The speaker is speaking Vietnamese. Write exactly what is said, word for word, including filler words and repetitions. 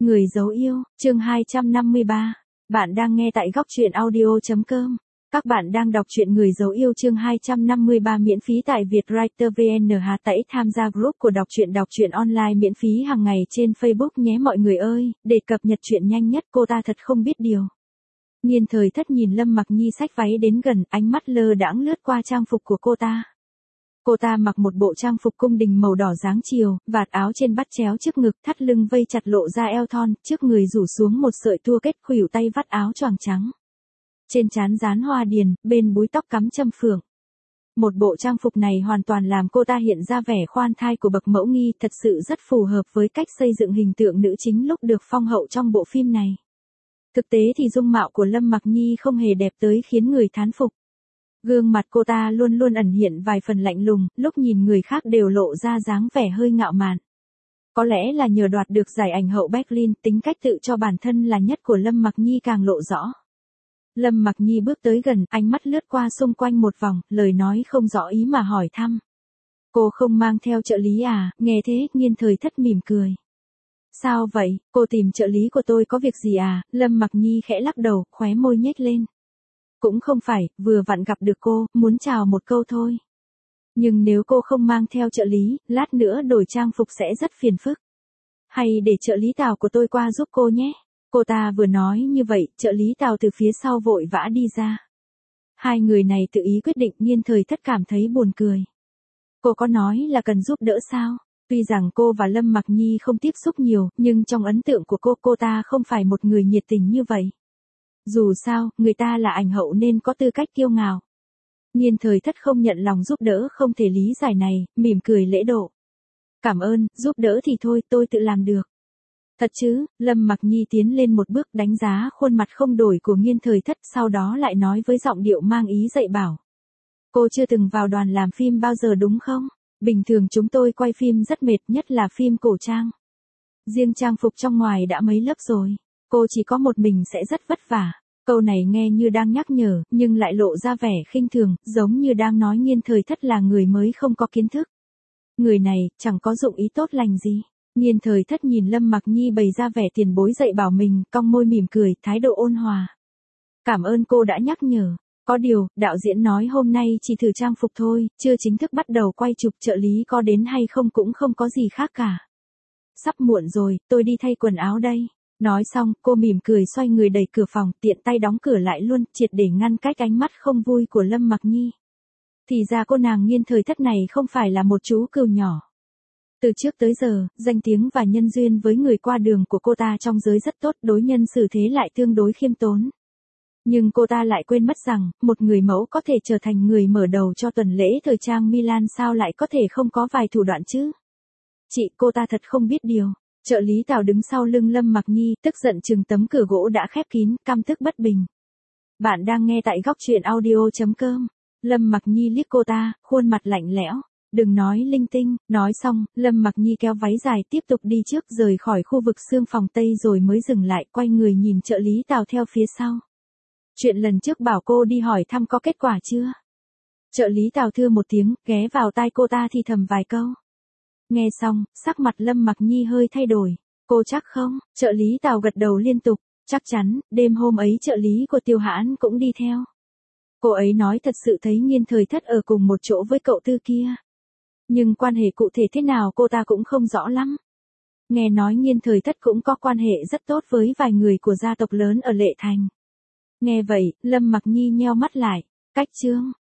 Người dấu yêu, chương hai trăm năm mươi ba. Bạn đang nghe tại góc truyện audio.com. Các bạn đang đọc truyện Người dấu yêu chương hai trăm năm mươi ba miễn phí tại Vietwriter vê en. Hà tẩy tham gia group của đọc truyện đọc truyện online miễn phí hàng ngày trên Facebook nhé mọi người ơi, để cập nhật truyện nhanh nhất. Cô ta thật không biết điều. Nhiên Thời Thất nhìn Lâm Mặc Nhi xách váy đến gần, ánh mắt lơ đãng lướt qua trang phục của cô ta. Cô ta mặc một bộ trang phục cung đình màu đỏ dáng chiều, vạt áo trên bắt chéo trước ngực, thắt lưng vây chặt lộ ra eo thon, trước người rủ xuống một sợi tua kết, khuỷu tay vắt áo choàng trắng. Trên trán dán hoa điền, bên búi tóc cắm châm phượng. Một bộ trang phục này hoàn toàn làm cô ta hiện ra vẻ khoan thai của bậc mẫu nghi, thật sự rất phù hợp với cách xây dựng hình tượng nữ chính lúc được phong hậu trong bộ phim này. Thực tế thì dung mạo của Lâm Mặc Nhi không hề đẹp tới khiến người thán phục. Gương mặt cô ta luôn luôn ẩn hiện vài phần lạnh lùng, lúc nhìn người khác đều lộ ra dáng vẻ hơi ngạo mạn. Có lẽ là nhờ đoạt được giải ảnh hậu Berlin, tính cách tự cho bản thân là nhất của Lâm Mặc Nhi càng lộ rõ. Lâm Mặc Nhi bước tới gần, ánh mắt lướt qua xung quanh một vòng, lời nói không rõ ý mà hỏi thăm. Cô không mang theo trợ lý à? Nghe thế, Nhiên Thời Thất mỉm cười. Sao vậy, cô tìm trợ lý của tôi có việc gì à? Lâm Mặc Nhi khẽ lắc đầu, khóe môi nhếch lên. Cũng không phải, vừa vặn gặp được cô, muốn chào một câu thôi. Nhưng nếu cô không mang theo trợ lý, lát nữa đổi trang phục sẽ rất phiền phức. Hay để trợ lý Tào của tôi qua giúp cô nhé. Cô ta vừa nói như vậy, trợ lý Tào từ phía sau vội vã đi ra. Hai người này tự ý quyết định, Nhiên Thời Thất cảm thấy buồn cười. Cô có nói là cần giúp đỡ sao? Tuy rằng cô và Lâm Mặc Nhi không tiếp xúc nhiều, nhưng trong ấn tượng của cô, cô ta không phải một người nhiệt tình như vậy. Dù sao, người ta là ảnh hậu nên có tư cách kiêu ngạo. Nhiên Thời Thất không nhận lòng giúp đỡ không thể lý giải này, mỉm cười lễ độ. Cảm ơn, giúp đỡ thì thôi, tôi tự làm được. Thật chứ? Lâm Mặc Nhi tiến lên một bước, đánh giá khuôn mặt không đổi của Nhiên Thời Thất, sau đó lại nói với giọng điệu mang ý dạy bảo. Cô chưa từng vào đoàn làm phim bao giờ đúng không? Bình thường chúng tôi quay phim rất mệt, nhất là phim cổ trang. Riêng trang phục trong ngoài đã mấy lớp rồi. Cô chỉ có một mình sẽ rất vất vả. Câu này nghe như đang nhắc nhở, nhưng lại lộ ra vẻ khinh thường, giống như đang nói Nhiên Thời Thất là người mới không có kiến thức. Người này, chẳng có dụng ý tốt lành gì. Nhiên Thời Thất nhìn Lâm Mặc Nhi bày ra vẻ tiền bối dạy bảo mình, cong môi mỉm cười, thái độ ôn hòa. Cảm ơn cô đã nhắc nhở. Có điều, đạo diễn nói hôm nay chỉ thử trang phục thôi, chưa chính thức bắt đầu quay chụp, trợ lý có đến hay không cũng không có gì khác cả. Sắp muộn rồi, tôi đi thay quần áo đây. Nói xong, cô mỉm cười xoay người đẩy cửa phòng, tiện tay đóng cửa lại luôn, triệt để ngăn cách ánh mắt không vui của Lâm Mặc Nhi. Thì ra cô nàng Nhiên Thời Thất này không phải là một chú cừu nhỏ. Từ trước tới giờ, danh tiếng và nhân duyên với người qua đường của cô ta trong giới rất tốt, đối nhân xử thế lại tương đối khiêm tốn. Nhưng cô ta lại quên mất rằng, một người mẫu có thể trở thành người mở đầu cho tuần lễ thời trang Milan sao lại có thể không có vài thủ đoạn chứ? Chị, cô ta thật không biết điều. Trợ lý Tào đứng sau lưng Lâm Mặc Nhi, tức giận chừng tấm cửa gỗ đã khép kín, căm tức bất bình. Bạn đang nghe tại góc truyện audio.com. Lâm Mặc Nhi liếc cô ta, khuôn mặt lạnh lẽo. Đừng nói linh tinh. Nói xong, Lâm Mặc Nhi kéo váy dài tiếp tục đi trước, rời khỏi khu vực xương phòng Tây rồi mới dừng lại, quay người nhìn trợ lý Tào theo phía sau. Chuyện lần trước bảo cô đi hỏi thăm có kết quả chưa? Trợ lý Tào thưa một tiếng, ghé vào tai cô ta thì thầm vài câu. Nghe xong, sắc mặt Lâm Mặc Nhi hơi thay đổi. Cô chắc không? Trợ lý Tào gật đầu liên tục. Chắc chắn, đêm hôm ấy trợ lý của Tiêu Hãn cũng đi theo. Cô ấy nói thật sự thấy Nhiên Thời Thất ở cùng một chỗ với cậu Tư kia. Nhưng quan hệ cụ thể thế nào cô ta cũng không rõ lắm. Nghe nói Nhiên Thời Thất cũng có quan hệ rất tốt với vài người của gia tộc lớn ở Lệ Thành. Nghe vậy, Lâm Mặc Nhi nheo mắt lại. Cách chương,